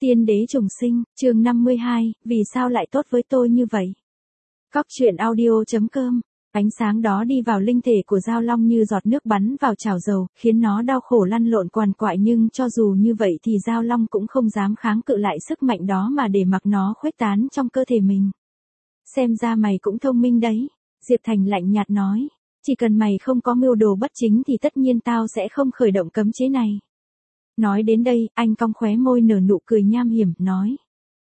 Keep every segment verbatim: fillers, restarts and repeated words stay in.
Tiên đế trùng sinh, chương năm mươi hai, vì sao lại tốt với tôi như vậy? Cóc truyện audio.com. Ánh sáng đó đi vào linh thể của Giao Long như giọt nước bắn vào chảo dầu, khiến nó đau khổ lăn lộn quằn quại, nhưng cho dù như vậy thì Giao Long cũng không dám kháng cự lại sức mạnh đó mà để mặc nó khuếch tán trong cơ thể mình. Xem ra mày cũng thông minh đấy, Diệp Thành lạnh nhạt nói. Chỉ cần mày không có mưu đồ bất chính thì tất nhiên tao sẽ không khởi động cấm chế này. Nói đến đây, anh cong khóe môi nở nụ cười nham hiểm, nói.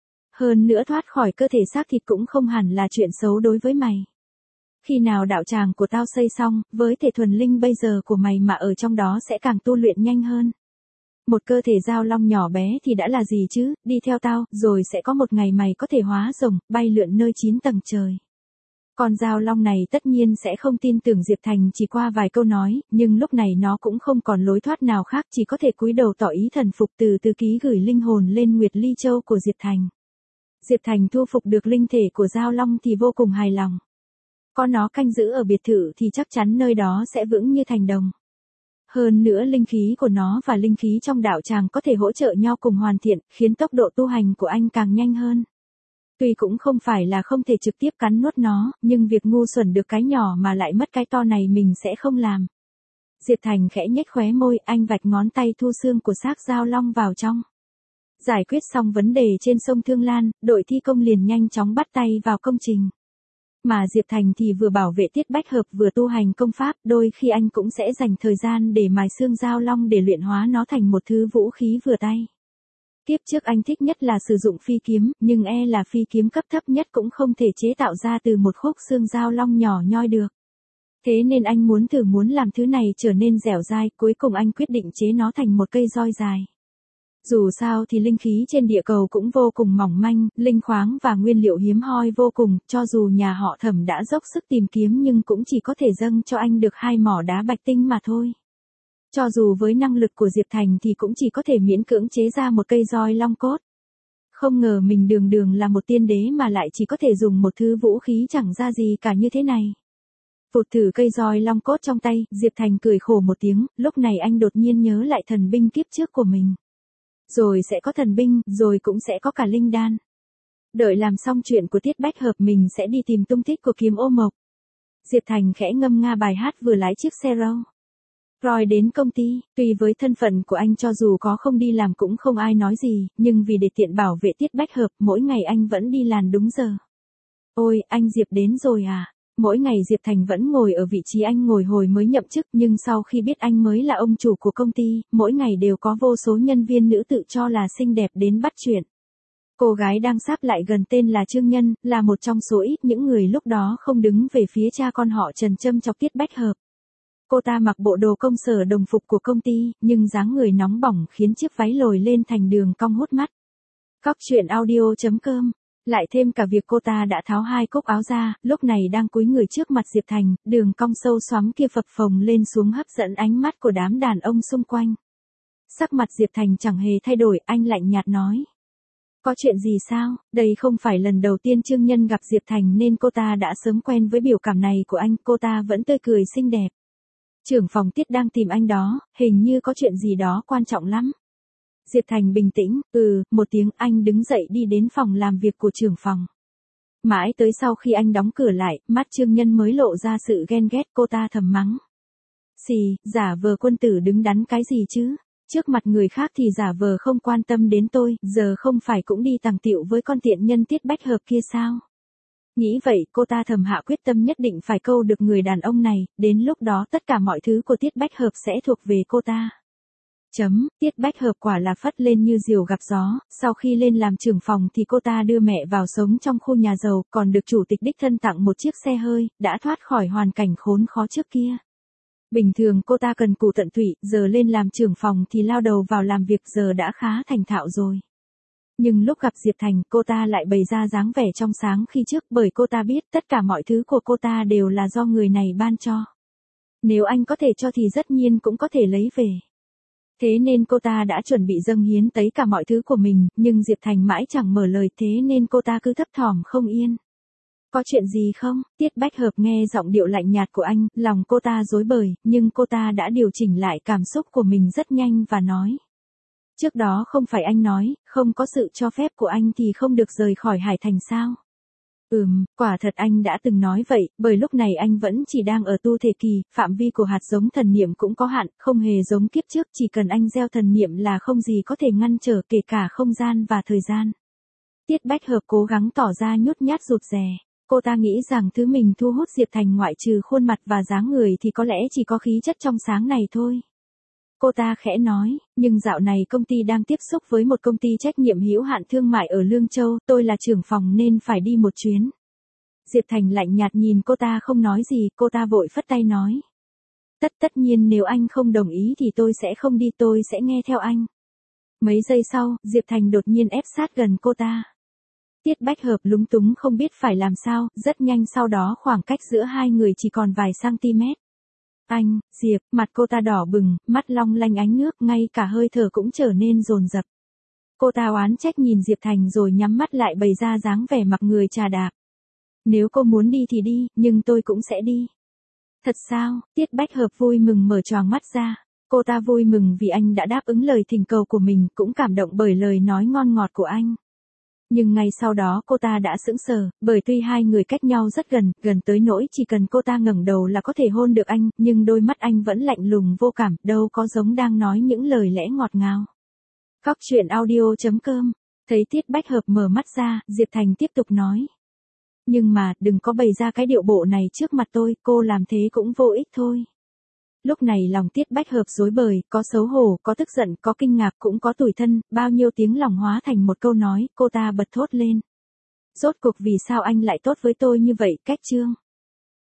Hơn nữa thoát khỏi cơ thể xác thịt cũng không hẳn là chuyện xấu đối với mày. Khi nào đạo tràng của tao xây xong, với thể thuần linh bây giờ của mày mà ở trong đó sẽ càng tu luyện nhanh hơn. Một cơ thể Giao Long nhỏ bé thì đã là gì chứ, đi theo tao, rồi sẽ có một ngày mày có thể hóa rồng, bay lượn nơi chín tầng trời. Con Giao Long này tất nhiên sẽ không tin tưởng Diệp Thành chỉ qua vài câu nói, nhưng lúc này nó cũng không còn lối thoát nào khác, chỉ có thể cúi đầu tỏ ý thần phục, từ từ ký gửi linh hồn lên Nguyệt Ly Châu của Diệp Thành. Diệp Thành thu phục được linh thể của Giao Long thì vô cùng hài lòng. Có nó canh giữ ở biệt thự thì chắc chắn nơi đó sẽ vững như thành đồng. Hơn nữa linh khí của nó và linh khí trong đạo tràng có thể hỗ trợ nhau cùng hoàn thiện, khiến tốc độ tu hành của anh càng nhanh hơn. Tuy cũng không phải là không thể trực tiếp cắn nuốt nó, nhưng việc ngu xuẩn được cái nhỏ mà lại mất cái to này mình sẽ không làm. Diệp Thành khẽ nhếch khóe môi, anh vạch ngón tay thu xương của xác Giao Long vào trong. Giải quyết xong vấn đề trên sông Thương Lan, đội thi công liền nhanh chóng bắt tay vào công trình. Mà Diệp Thành thì vừa bảo vệ Tiết Bách Hợp vừa tu hành công pháp, đôi khi anh cũng sẽ dành thời gian để mài xương Giao Long để luyện hóa nó thành một thứ vũ khí vừa tay. Tiếp trước anh thích nhất là sử dụng phi kiếm, nhưng e là phi kiếm cấp thấp nhất cũng không thể chế tạo ra từ một khúc xương Giao Long nhỏ nhoi được. Thế nên anh muốn thử muốn làm thứ này trở nên dẻo dai, cuối cùng anh quyết định chế nó thành một cây roi dài. Dù sao thì linh khí trên địa cầu cũng vô cùng mỏng manh, linh khoáng và nguyên liệu hiếm hoi vô cùng, cho dù nhà họ Thẩm đã dốc sức tìm kiếm nhưng cũng chỉ có thể dâng cho anh được hai mỏ đá bạch tinh mà thôi. Cho dù với năng lực của Diệp Thành thì cũng chỉ có thể miễn cưỡng chế ra một cây roi long cốt. Không ngờ mình đường đường là một tiên đế mà lại chỉ có thể dùng một thứ vũ khí chẳng ra gì cả như thế này. Vụt thử cây roi long cốt trong tay, Diệp Thành cười khổ một tiếng, lúc này anh đột nhiên nhớ lại thần binh kiếp trước của mình. Rồi sẽ có thần binh, rồi cũng sẽ có cả linh đan. Đợi làm xong chuyện của Tiết Bách Hợp mình sẽ đi tìm tung tích của kiếm ô mộc. Diệp Thành khẽ ngâm nga bài hát vừa lái chiếc xe râu Roy đến công ty, tuy với thân phận của anh cho dù có không đi làm cũng không ai nói gì, nhưng vì để tiện bảo vệ Tiết Bách Hợp, mỗi ngày anh vẫn đi làm đúng giờ. Ôi, anh Diệp đến rồi à? Mỗi ngày Diệp Thành vẫn ngồi ở vị trí anh ngồi hồi mới nhậm chức, nhưng sau khi biết anh mới là ông chủ của công ty, mỗi ngày đều có vô số nhân viên nữ tự cho là xinh đẹp đến bắt chuyện. Cô gái đang sáp lại gần tên là Trương Nhân, là một trong số ít những người lúc đó không đứng về phía cha con họ Trần châm chọc Tiết Bách Hợp. Cô ta mặc bộ đồ công sở đồng phục của công ty, nhưng dáng người nóng bỏng khiến chiếc váy lồi lên thành đường cong hút mắt. Cóc truyện audio.com. Lại thêm cả việc cô ta đã tháo hai cúc áo ra, lúc này đang cúi người trước mặt Diệp Thành, đường cong sâu xoắm kia phập phồng lên xuống hấp dẫn ánh mắt của đám đàn ông xung quanh. Sắc mặt Diệp Thành chẳng hề thay đổi, anh lạnh nhạt nói. Có chuyện gì sao? Đây không phải lần đầu tiên Trương Nhân gặp Diệp Thành nên cô ta đã sớm quen với biểu cảm này của anh, cô ta vẫn tươi cười xinh đẹp. Trưởng phòng Tiết đang tìm anh đó, hình như có chuyện gì đó quan trọng lắm. Diệp Thành bình tĩnh, ừ, một tiếng, anh đứng dậy đi đến phòng làm việc của trưởng phòng. Mãi tới sau khi anh đóng cửa lại, mắt Trương Nhân mới lộ ra sự ghen ghét, cô ta thầm mắng. Xì, giả vờ quân tử đứng đắn cái gì chứ? Trước mặt người khác thì giả vờ không quan tâm đến tôi, giờ không phải cũng đi tàng tiệu với con tiện nhân Tiết Bách Hợp kia sao? Nghĩ vậy, cô ta thầm hạ quyết tâm nhất định phải câu được người đàn ông này, đến lúc đó tất cả mọi thứ của Tiết Bách Hợp sẽ thuộc về cô ta. Chấm, Tiết Bách Hợp quả là phất lên như diều gặp gió, sau khi lên làm trưởng phòng thì cô ta đưa mẹ vào sống trong khu nhà giàu, còn được chủ tịch đích thân tặng một chiếc xe hơi, đã thoát khỏi hoàn cảnh khốn khó trước kia. Bình thường cô ta cần cù tận tụy, giờ lên làm trưởng phòng thì lao đầu vào làm việc, giờ đã khá thành thạo rồi. Nhưng lúc gặp Diệp Thành, cô ta lại bày ra dáng vẻ trong sáng khi trước, bởi cô ta biết tất cả mọi thứ của cô ta đều là do người này ban cho. Nếu anh có thể cho thì tất nhiên cũng có thể lấy về. Thế nên cô ta đã chuẩn bị dâng hiến tất cả mọi thứ của mình, nhưng Diệp Thành mãi chẳng mở lời, thế nên cô ta cứ thấp thỏm không yên. Có chuyện gì không? Tiết Bách Hợp nghe giọng điệu lạnh nhạt của anh, lòng cô ta rối bời, nhưng cô ta đã điều chỉnh lại cảm xúc của mình rất nhanh và nói. Trước đó không phải anh nói, không có sự cho phép của anh thì không được rời khỏi Hải Thành sao? Ừm, quả thật anh đã từng nói vậy, bởi lúc này anh vẫn chỉ đang ở tu thể kỳ, phạm vi của hạt giống thần niệm cũng có hạn, không hề giống kiếp trước, chỉ cần anh gieo thần niệm là không gì có thể ngăn trở kể cả không gian và thời gian. Tiết Bách Hợp cố gắng tỏ ra nhút nhát rụt rè. Cô ta nghĩ rằng thứ mình thu hút Diệp Thành ngoại trừ khuôn mặt và dáng người thì có lẽ chỉ có khí chất trong sáng này thôi. Cô ta khẽ nói, nhưng dạo này công ty đang tiếp xúc với một công ty trách nhiệm hữu hạn thương mại ở Lương Châu, tôi là trưởng phòng nên phải đi một chuyến. Diệp Thành lạnh nhạt nhìn cô ta không nói gì, cô ta vội phất tay nói. Tất tất nhiên nếu anh không đồng ý thì tôi sẽ không đi, tôi sẽ nghe theo anh. Mấy giây sau, Diệp Thành đột nhiên ép sát gần cô ta. Tiết Bách Hợp lúng túng không biết phải làm sao, rất nhanh sau đó khoảng cách giữa hai người chỉ còn vài cm. Anh, Diệp, mặt cô ta đỏ bừng, mắt long lanh ánh nước, ngay cả hơi thở cũng trở nên dồn dập. Cô ta oán trách nhìn Diệp Thành rồi nhắm mắt lại bày ra dáng vẻ mặc người trà đạp. Nếu cô muốn đi thì đi, nhưng tôi cũng sẽ đi. Thật sao? Tiết Bách Hợp vui mừng mở choàng mắt ra. Cô ta vui mừng vì anh đã đáp ứng lời thỉnh cầu của mình, cũng cảm động bởi lời nói ngon ngọt của anh. Nhưng ngay sau đó cô ta đã sững sờ, bởi tuy hai người cách nhau rất gần, gần tới nỗi chỉ cần cô ta ngẩng đầu là có thể hôn được anh, nhưng đôi mắt anh vẫn lạnh lùng vô cảm, đâu có giống đang nói những lời lẽ ngọt ngào. Cóc truyện audio chấm com. Thấy Tiết Bách Hợp mở mắt ra, Diệp Thành tiếp tục nói. Nhưng mà, đừng có bày ra cái điệu bộ này trước mặt tôi, cô làm thế cũng vô ích thôi. Lúc này lòng Tiết Bách Hợp rối bời, có xấu hổ, có tức giận, có kinh ngạc, cũng có tủi thân, bao nhiêu tiếng lòng hóa thành một câu nói, cô ta bật thốt lên. Rốt cuộc vì sao anh lại tốt với tôi như vậy, Cách Trương?